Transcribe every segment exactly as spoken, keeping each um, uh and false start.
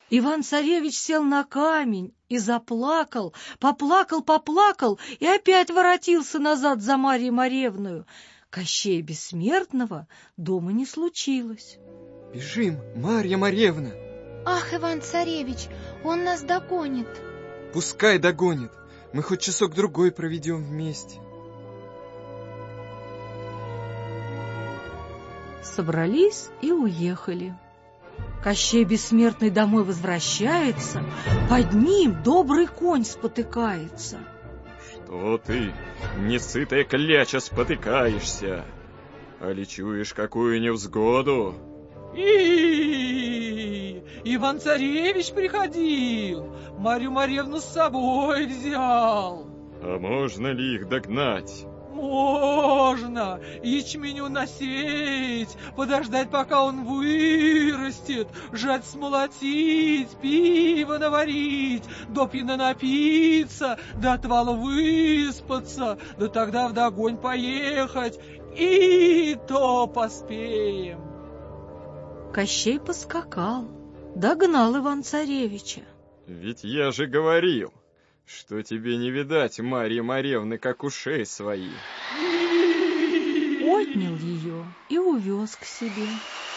Иван-царевич сел на камень и заплакал, поплакал, поплакал и опять воротился назад за Марьей Маревною. Кощея Бессмертного дома не случилось. Бежим, Марья Маревна! Ах, Иван-царевич, он нас догонит. Пускай догонит, мы хоть часок-другой проведем вместе. Собрались и уехали. Кощей Бессмертный домой возвращается, под ним добрый конь спотыкается. Что ты, несытая кляча, спотыкаешься? Али чуешь какую невзгоду? И Иван-царевич приходил, Марью Маревну с собой взял. А можно ли их догнать? Можно ячменю насеять, подождать, пока он вырастет, жать смолотить, пиво наварить, допьяно напиться, до отвала выспаться, да тогда вдогонь поехать, и то поспеем. Кощей поскакал, догнал Иван-царевича. Ведь я же говорил, что тебе не видать Марьи Маревны, как ушей своих. Отнял ее и увез к себе.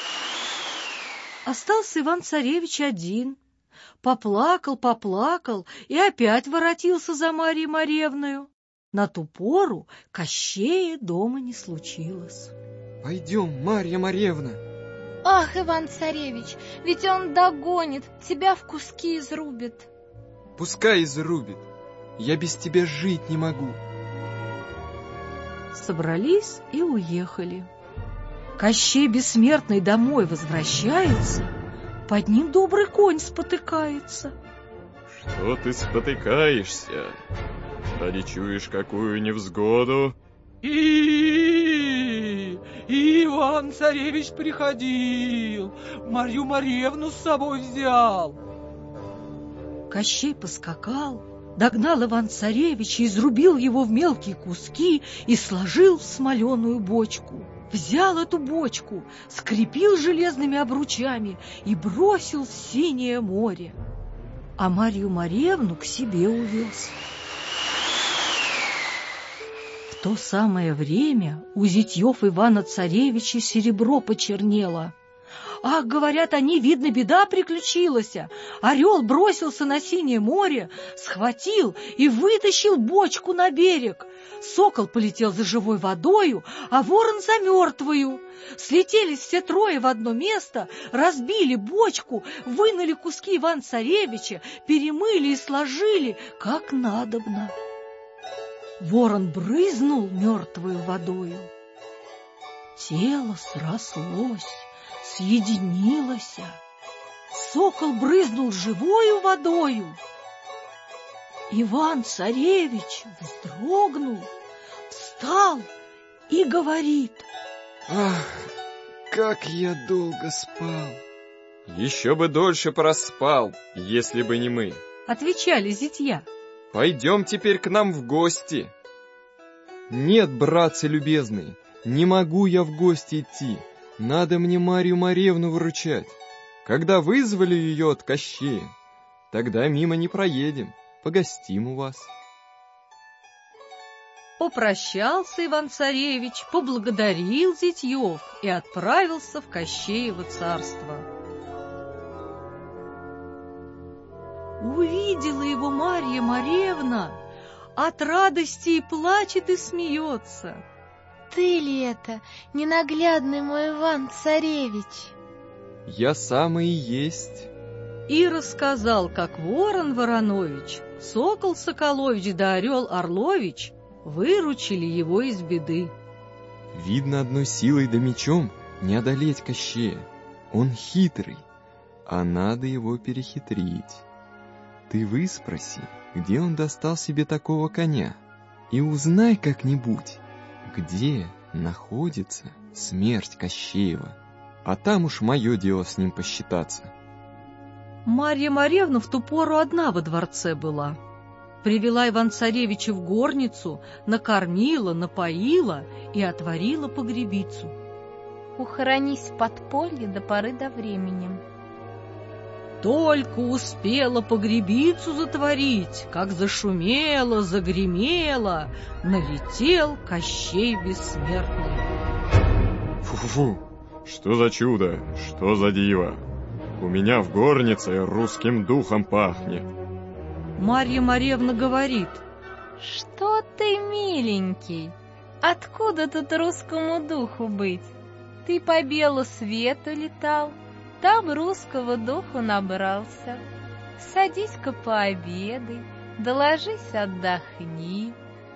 Остался Иван-царевич один. Поплакал, поплакал и опять воротился за Марьей Маревною. На ту пору Кощея дома не случилось. Пойдем, Марья Маревна. Ах, Иван-царевич, ведь он догонит, тебя в куски изрубит. Пускай изрубит, я без тебя жить не могу. Собрались и уехали. Кощей Бессмертный домой возвращается, под ним добрый конь спотыкается. Что ты спотыкаешься? Али чуешь какую невзгоду? И Иван-царевич приходил, Марью Маревну с собой взял. Кощей поскакал, догнал Иван-царевича, изрубил его в мелкие куски и сложил в смоленую бочку. Взял эту бочку, скрепил железными обручами и бросил в синее море. А Марью Маревну к себе увез. В то самое время у зятьев Ивана-царевича серебро почернело. Ах, говорят они, видно, беда приключилась. Орел бросился на синее море, схватил и вытащил бочку на берег. Сокол полетел за живой водою, а ворон за мертвою. Слетелись все трое в одно место, разбили бочку, вынули куски Ивана-царевича, перемыли и сложили, как надобно. Ворон брызнул мертвою водою. Тело срослось, съединилось. Сокол брызнул живою водою. Иван-царевич вздрогнул, встал и говорит: Ах, как я долго спал! Еще бы дольше проспал, если бы не мы. Отвечали зятья. Пойдем теперь к нам в гости. Нет, братцы любезные, не могу я в гости идти. Надо мне Марью Маревну выручать. Когда вызвали ее от Кощея, тогда мимо не проедем, погостим у вас. Попрощался Иван-царевич, поблагодарил зятьев и отправился в Кощеево царство. Увидела его Марья Маревна, от радости и плачет, и смеется. Ты ли это, ненаглядный мой Иван-царевич? Я самый и есть. И рассказал, как ворон Воронович, сокол Соколович да орел Орлович выручили его из беды. Видно, одной силой да мечом не одолеть Кощея. Он хитрый, а надо его перехитрить. Ты выспроси, где он достал себе такого коня, и узнай как-нибудь, где находится смерть Кощеева, а там уж мое дело с ним посчитаться. Марья Маревна в ту пору одна во дворце была. Привела Иван-царевича в горницу, накормила, напоила и отворила погребицу. Ухоронись в подполье до поры до времени. Только успела погребицу затворить, как зашумело, загремело, налетел Кощей Бессмертный. Фу-фу-фу, что за чудо, что за диво! У меня в горнице русским духом пахнет. Марья Маревна говорит: что ты, миленький, откуда тут русскому духу быть? Ты по белу свету летал, там русского духу набрался. Садись-ка пообедай, да ложись отдохни.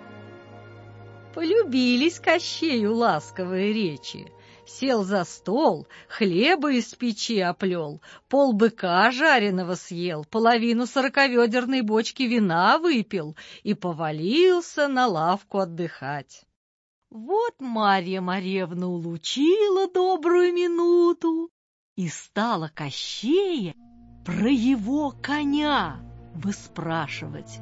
Полюбились Кощею ласковые речи. Сел за стол, хлеба из печи оплел, пол быка жареного съел, половину сороковедерной бочки вина выпил и повалился на лавку отдыхать. Вот Марья Маревна улучила добрую минуту и стала Кощея про его коня выспрашивать.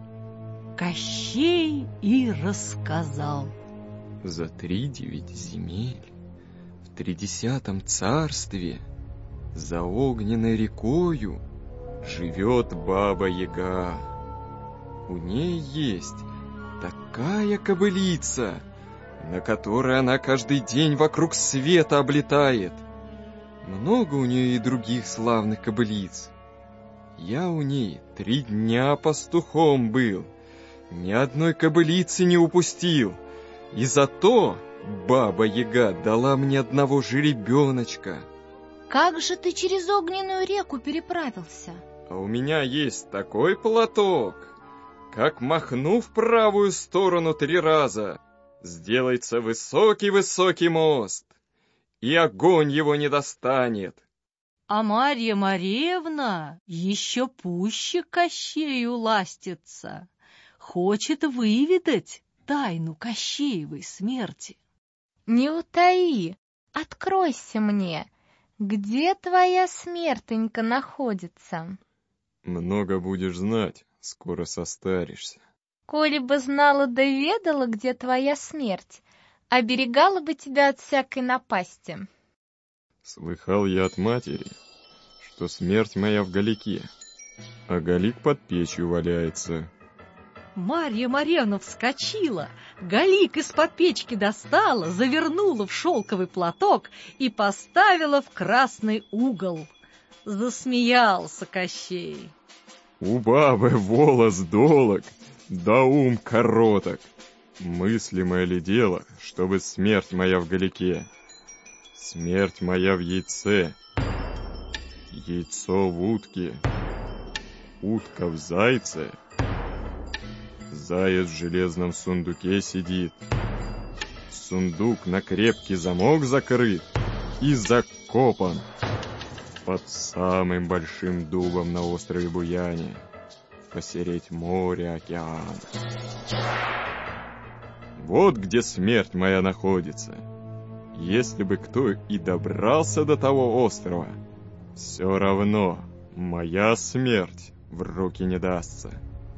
Кощей и рассказал. За тридевять земель в тридесятом царстве за огненной рекою живет Баба-Яга. У ней есть такая кобылица, на которой она каждый день вокруг света облетает. Много у нее и других славных кобылиц. Я у ней три дня пастухом был, ни одной кобылицы не упустил, и зато Баба-Яга дала мне одного жеребеночка. Как же ты через огненную реку переправился? А у меня есть такой платок, как махну в правую сторону три раза, сделается высокий-высокий мост, и огонь его не достанет. А Марья Маревна еще пуще Кощею ластится, хочет выведать тайну Кощеевой смерти. Не утаи, откройся мне, где твоя смертенька находится? Много будешь знать, скоро состаришься. Коли бы знала да ведала, где твоя смерть, оберегала бы тебя от всякой напасти. Слыхал я от матери, что смерть моя в Галике, а Галик под печью валяется. Марья Маревна вскочила, галик из-под печки достала, завернула в шелковый платок и поставила в красный угол. Засмеялся Кощей. У бабы волос долог, да ум короток. Мыслимое ли дело, чтобы смерть моя в Галике? Смерть моя в яйце, яйцо в утке, утка в зайце, заяц в железном сундуке сидит, сундук на крепкий замок закрыт и закопан под самым большим дубом на острове Буяне, посередь моря океана. Вот где смерть моя находится. Если бы кто и добрался до того острова, все равно моя смерть в руки не дастся.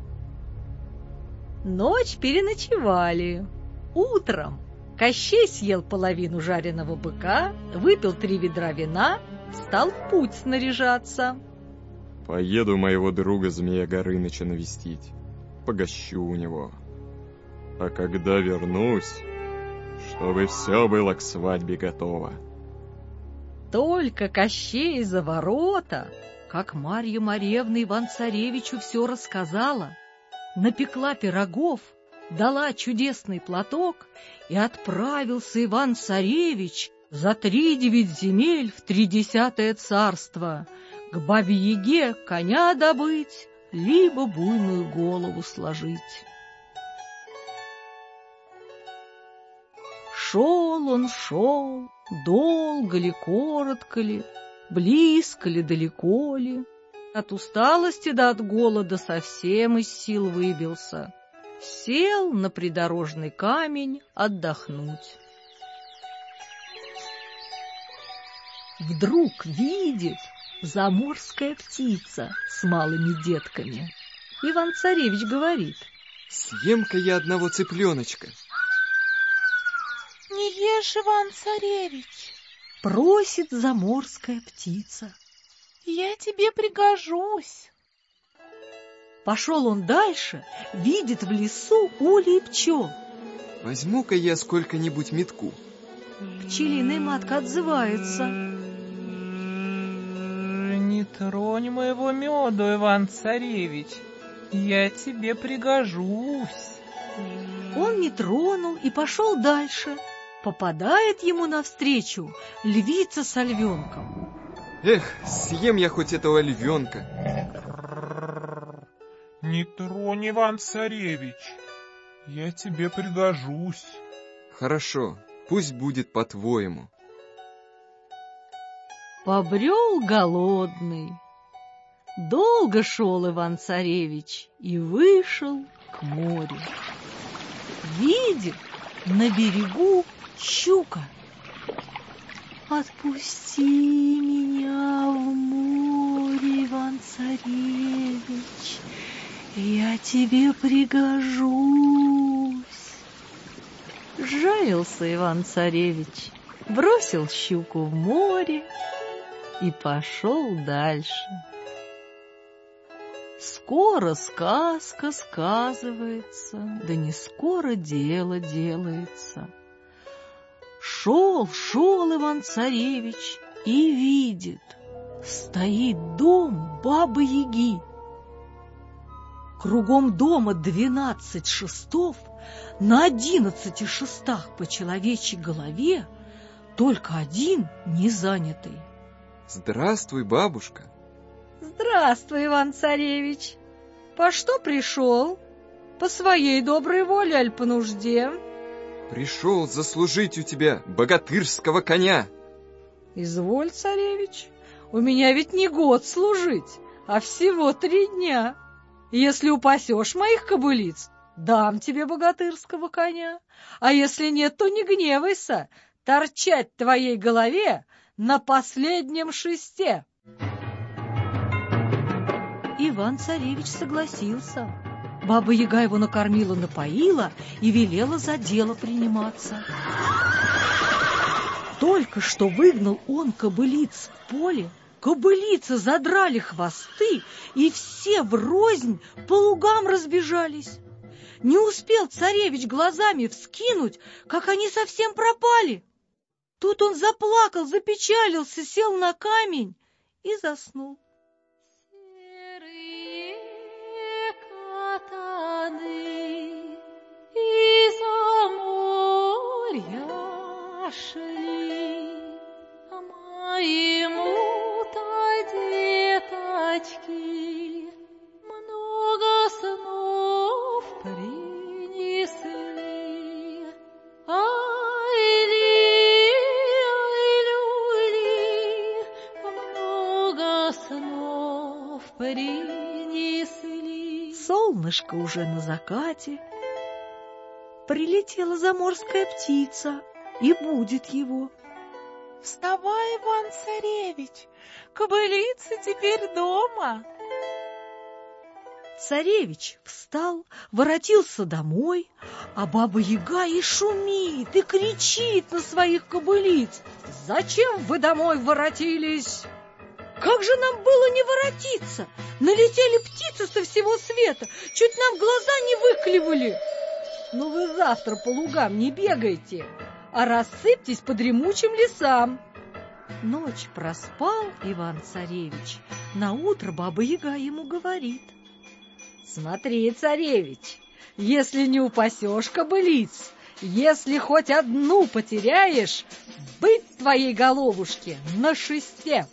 Ночь переночевали. Утром Кощей съел половину жареного быка, выпил три ведра вина, стал в путь снаряжаться. Поеду моего друга Змея Горыныча навестить, погощу у него. А когда вернусь, чтобы все было к свадьбе готово. Только Кощей за ворота, как Марья Маревна Иван-Царевичу все рассказала, напекла пирогов, дала чудесный платок, и отправился Иван-Царевич за тридевять земель в тридесятое царство, к Бабе-Яге коня добыть, либо буйную голову сложить. Шел он, шел, долго ли, коротко ли, близко ли, далеко ли. От усталости да от голода совсем из сил выбился. Сел на придорожный камень отдохнуть. Вдруг видит заморская птица с малыми детками. Иван-Царевич говорит: съем-ка я одного цыпленочка. Не ешь, Иван-Царевич, просит заморская птица. Я тебе пригожусь. Пошел он дальше, видит в лесу улей пчел. Возьму-ка я сколько-нибудь метку. Пчелиная матка отзывается. Не тронь моего меду, Иван-царевич, я тебе пригожусь. Он не тронул и пошел дальше. Попадает ему навстречу львица с львенком. Эх, съем я хоть этого львенка. Не тронь, Иван-царевич, я тебе пригожусь. Хорошо, пусть будет по-твоему. Побрел голодный. Долго шел Иван-царевич и вышел к морю. Видит на берегу щука. Отпусти меня в море, Иван-царевич, я тебе пригожусь. Жалился Иван-царевич, бросил щуку в море и пошел дальше. Скоро сказка сказывается, да не скоро дело делается. Шел, шел Иван-царевич и видит, стоит дом Бабы-Яги. Кругом дома двенадцать шестов, на одиннадцати шестах по человечьей голове, только один не занятый. Здравствуй, бабушка. Здравствуй, Иван-царевич. По что пришел? По своей доброй воле, аль по нужде? Пришел заслужить у тебя богатырского коня. Изволь, царевич, у меня ведь не год служить, а всего три дня. Если упасешь моих кобылиц, дам тебе богатырского коня, а если нет, то не гневайся, торчать в твоей голове на последнем шесте. Иван-царевич согласился. Баба-Яга его накормила-напоила и велела за дело приниматься. Только что выгнал он кобылиц в поле, кобылицы задрали хвосты, и все врознь по лугам разбежались. Не успел царевич глазами вскинуть, как они совсем пропали. Тут он заплакал, запечалился, сел на камень и заснул. Из-за моря шли, а моему-то деточки много снов принесли. Ай-ли, ай-люли, много снов принесли. Солнышко уже на закате. Прилетела заморская птица и будит его. Вставай, Иван-царевич, кобылица теперь дома. Царевич встал, воротился домой, а Баба-Яга и шумит, и кричит на своих кобылиц. «Зачем вы домой воротились? Как же нам было не воротиться? Налетели птицы со всего света, чуть нам глаза не выклевали. Ну вы завтра по лугам не бегайте, а рассыпьтесь по дремучим лесам». Ночь проспал Иван-царевич, наутро Баба-Яга ему говорит: «Смотри, царевич, если не упасешь кобылиц, если хоть одну потеряешь, быть твоей головушке на шесте».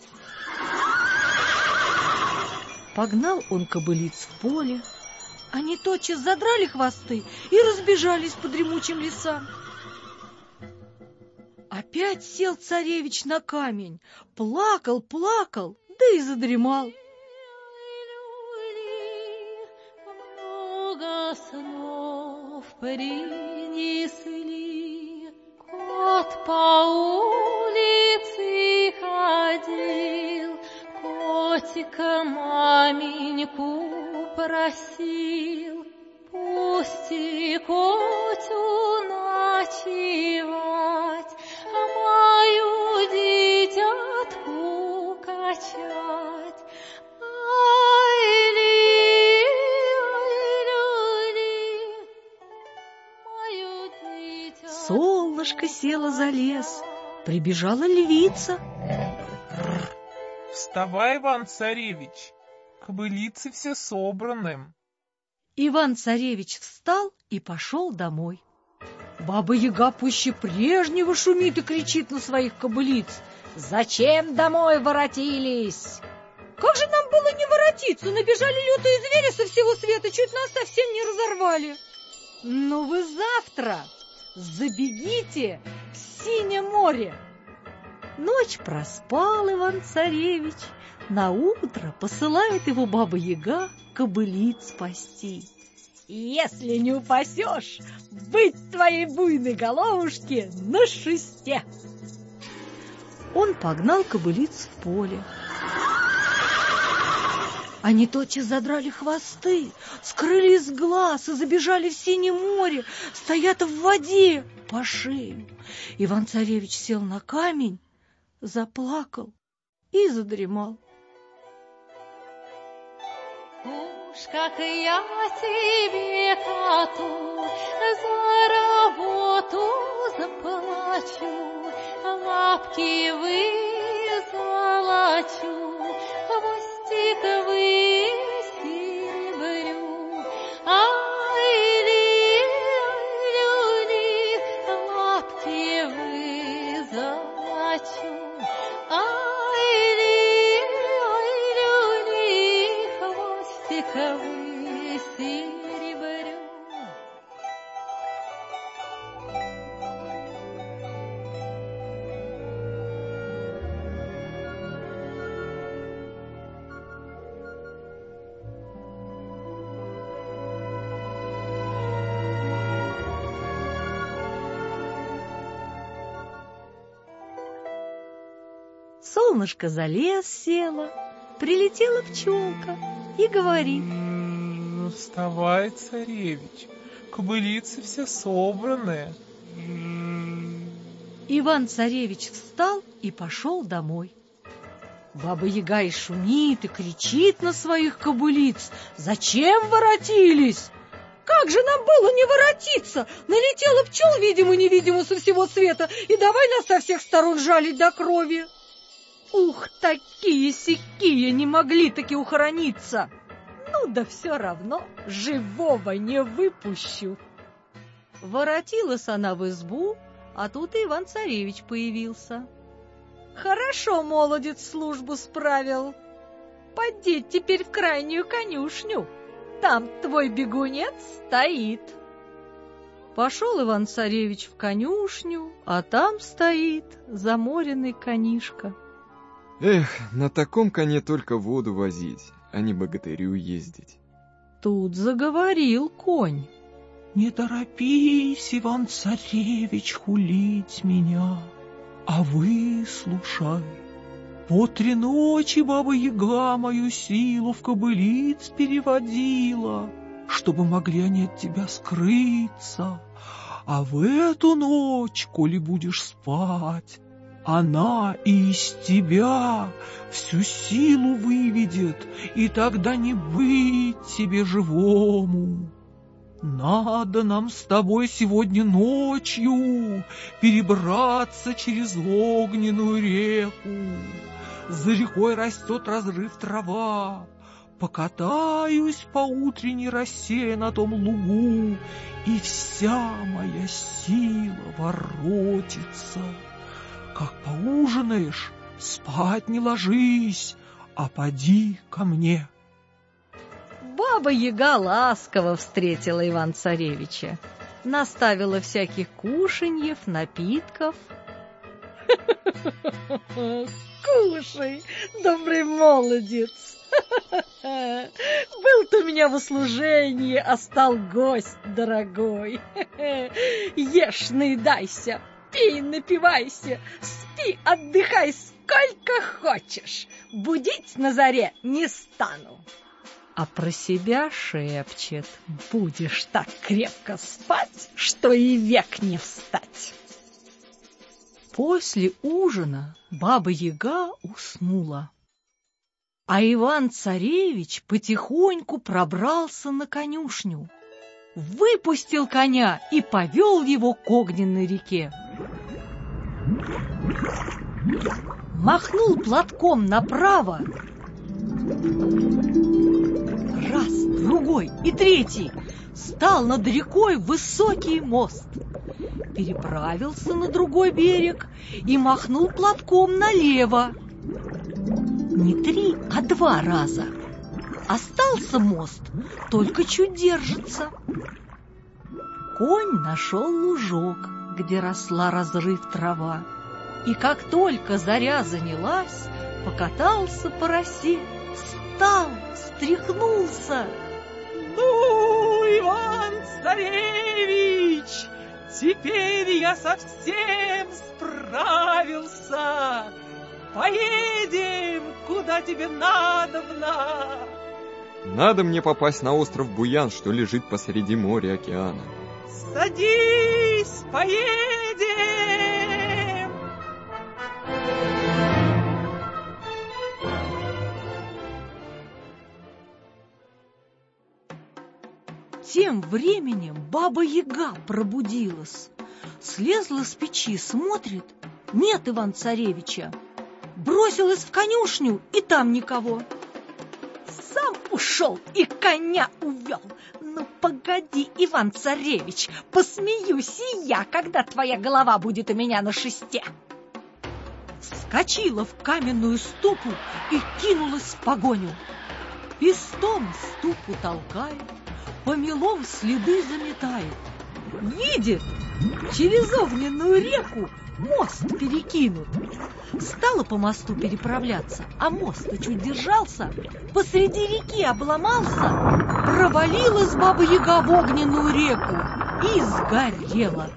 Погнал он кобылиц в поле, они тотчас задрали хвосты и разбежались по дремучим лесам. Опять сел царевич на камень, плакал, плакал, да и задремал. Много снов принесли, кот по улице ходил, котика маменьку просил, пусти котю ночевать, а мою дитятку качать. Солнышко село за лес. Прибежала львица. Вставай, Иван-царевич, кобылицы все собраны. Иван-царевич встал и пошел домой. Баба-яга пуще прежнего шумит и кричит на своих кобылиц: «Зачем домой воротились?» «Как же нам было не воротиться? Набежали лютые звери со всего света, чуть нас совсем не разорвали». «Ну вы завтра забегите в Синее море». Ночь проспал Иван-царевич, наутро посылает его баба-яга кобылиц спасти. «Если не упасешь, быть твоей буйной головушке на шесте!» Он погнал кобылиц в поле. Они тотчас задрали хвосты, скрыли из глаз и забежали в Синее море, стоят в воде по шею. Иван-царевич сел на камень, заплакал и задремал. Уж как я тебе, коту, за работу заплачу, лапки вызолочу, хвостик высеребрю. Ай, ли, люли, лапки вызолочу. Ай, ли, люли, хвостик высеребрю. Солнышко за лес село, прилетела пчелка и говорит: Вставай, царевич, кобылицы все собраны. Иван-царевич встал и пошел домой. Баба-яга и шумит, и кричит на своих кобылиц: «Зачем воротились? Как же нам было не воротиться? Налетела пчел, видимо-невидимо, со всего света, и давай нас со всех сторон жалить до крови». Ух, такие-сякие не могли таки ухорониться. Ну да все равно живого не выпущу. Воротилась она в избу, а тут и Иван-царевич появился. Хорошо, молодец, службу справил. Поди теперь в крайнюю конюшню, там твой бегунец стоит. Пошел Иван-царевич в конюшню, а там стоит заморенный конишка. Эх, на таком коне только воду возить, а не богатырю ездить. Тут заговорил конь. Не торопись, Иван-царевич, хулить меня, а выслушай. По три ночи баба-яга мою силу в кобылиц переводила, чтобы могли они от тебя скрыться. А в эту ночь, коли будешь спать, она и из тебя всю силу выведет, и тогда не быть тебе живому. Надо нам с тобой сегодня ночью перебраться через огненную реку. За рекой растет разрыв трава. Покатаюсь по утренней росе на том лугу, и вся моя сила воротится. Как поужинаешь, спать не ложись, а поди ко мне. Баба-яга ласково встретила Иван-царевича, наставила всяких кушаньев, напитков. Кушай, добрый молодец. Был-то у меня в услужении, а стал гость дорогой. Ешь, наедайся, пей, напивайся, спи, отдыхай сколько хочешь. Будить на заре не стану. А про себя шепчет: будешь так крепко спать, что и век не встать. После ужина баба-яга уснула, а Иван-царевич потихоньку пробрался на конюшню, выпустил коня и повел его к огненной реке. Махнул платком направо. Раз, другой и третий. Стал над рекой высокий мост. Переправился на другой берег и махнул платком налево. Не три, а два раза. Остался мост, только чуть держится. Конь нашел лужок, где росла разрыв трава. И как только заря занялась, покатался по росе, встал, встряхнулся. Ну, Иван-царевич, теперь я совсем справился. Поедем, куда тебе надобно. Надо мне попасть на остров Буян, что лежит посреди моря океана. Садись, поедем. Тем временем Баба-Яга пробудилась. Слезла с печи, смотрит, нет Иван-царевича. Бросилась в конюшню, и там никого. Сам ушел и коня увел. Ну, погоди, Иван-царевич, посмеюсь и я, когда твоя голова будет у меня на шесте. Вскочила в каменную ступу и кинулась в погоню. Пестом ступу толкает, помелом следы заметает. Видит, через огненную реку мост перекинут. Стала по мосту переправляться, а мост-то чуть держался, посреди реки обломался, провалилась Баба-Яга в огненную реку и сгорела.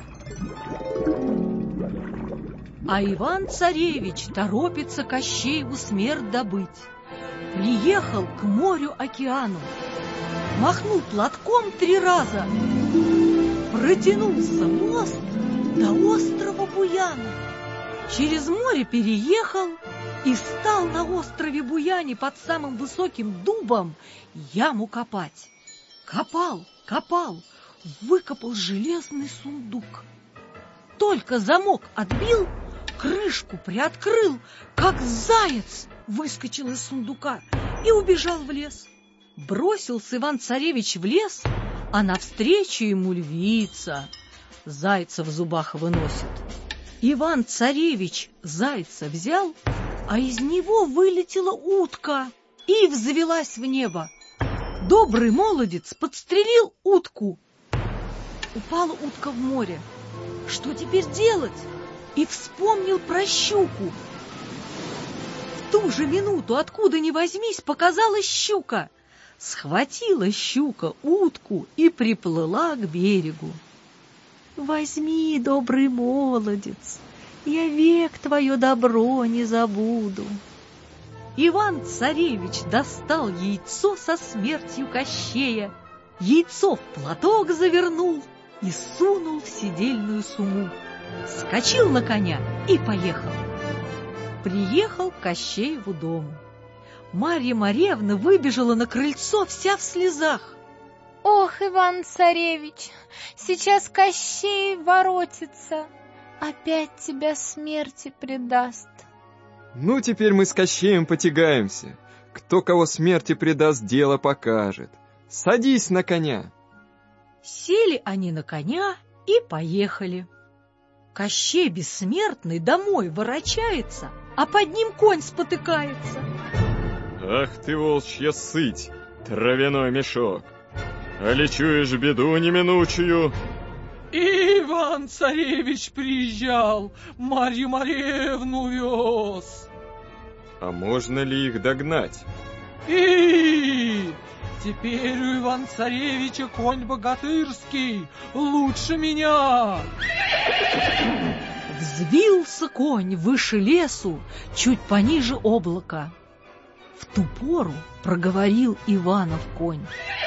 А Иван-царевич торопится Кощееву смерть добыть. Приехал к морю-океану, махнул платком три раза, протянулся мост до острова Буяна. Через море переехал и стал на острове Буяне под самым высоким дубом яму копать. Копал, копал, выкопал железный сундук. Только замок отбил, крышку приоткрыл, как заяц выскочил из сундука и убежал в лес. Бросился Иван-царевич в лес, а навстречу ему львица. Зайца в зубах выносит. Иван-царевич зайца взял, а из него вылетела утка и взвелась в небо. Добрый молодец подстрелил утку. Упала утка в море. Что теперь делать? И вспомнил про щуку. В ту же минуту, откуда ни возьмись, показалась щука. Схватила щука утку и приплыла к берегу. Возьми, добрый молодец, я век твое добро не забуду. Иван-царевич достал яйцо со смертью Кощея, яйцо в платок завернул и сунул в седельную сумму. Скочил на коня и поехал. Приехал к Кощееву дому. Марья Марьевна выбежала на крыльцо вся в слезах. Ох, Иван-царевич, сейчас Кощей воротится, опять тебя смерти предаст. Ну, теперь мы с Кощеем потягаемся. Кто кого смерти предаст, дело покажет. Садись на коня. Сели они на коня и поехали. Кощей бессмертный домой ворочается, а под ним конь спотыкается. Ах ты, волчья сыть, травяной мешок! А ли чуешь беду неминучую? Иван-царевич приезжал, Марью Марьевну вез. А можно ли их догнать? И теперь у Иван-царевича конь богатырский, лучше меня. Взвился конь выше лесу, чуть пониже облака. В ту пору проговорил Иванов конь.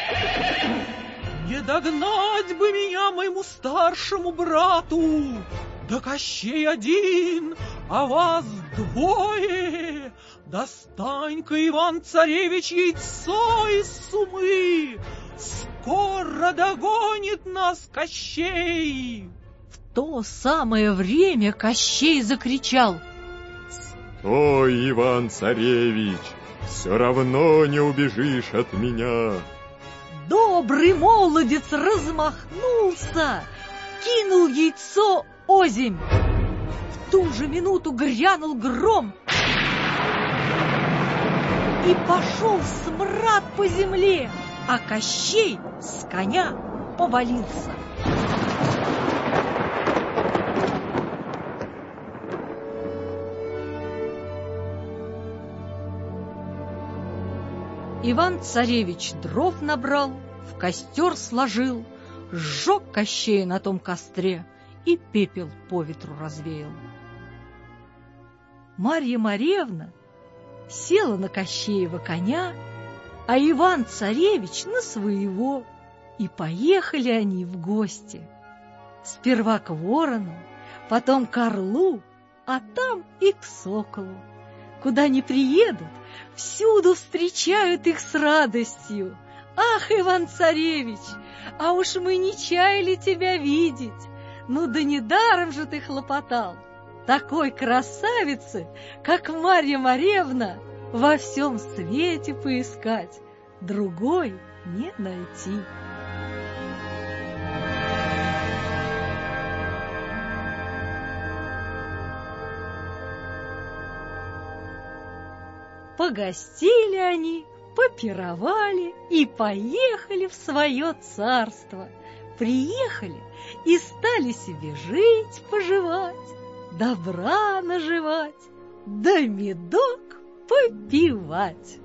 Не догнать бы меня моему старшему брату, да Кощей один, а вас двое. Достань-ка, Иван-царевич, яйцо из сумы, скоро догонит нас Кощей. В то самое время Кощей закричал: «Стой, Иван-царевич, все равно не убежишь от меня!» Добрый молодец размахнулся, кинул яйцо озимь. В ту же минуту грянул гром, и пошел смрад по земле, а Кощей с коня повалился. Иван-царевич дров набрал, в костер сложил, сжег Кощея на том костре и пепел по ветру развеял. Марья-Моревна села на Кощеева коня, а Иван-царевич на своего, и поехали они в гости. Сперва к ворону, потом к орлу, а там и к соколу. Куда ни приедут, всюду встречают их с радостью. «Ах, Иван-царевич, а уж мы не чаяли тебя видеть! Ну да недаром же ты хлопотал! Такой красавицы, как Марья-Моревна, во всем свете поискать, другой не найти». Погостили они, попировали и поехали в свое царство. Приехали и стали себе жить, поживать, добра наживать, да медок попивать.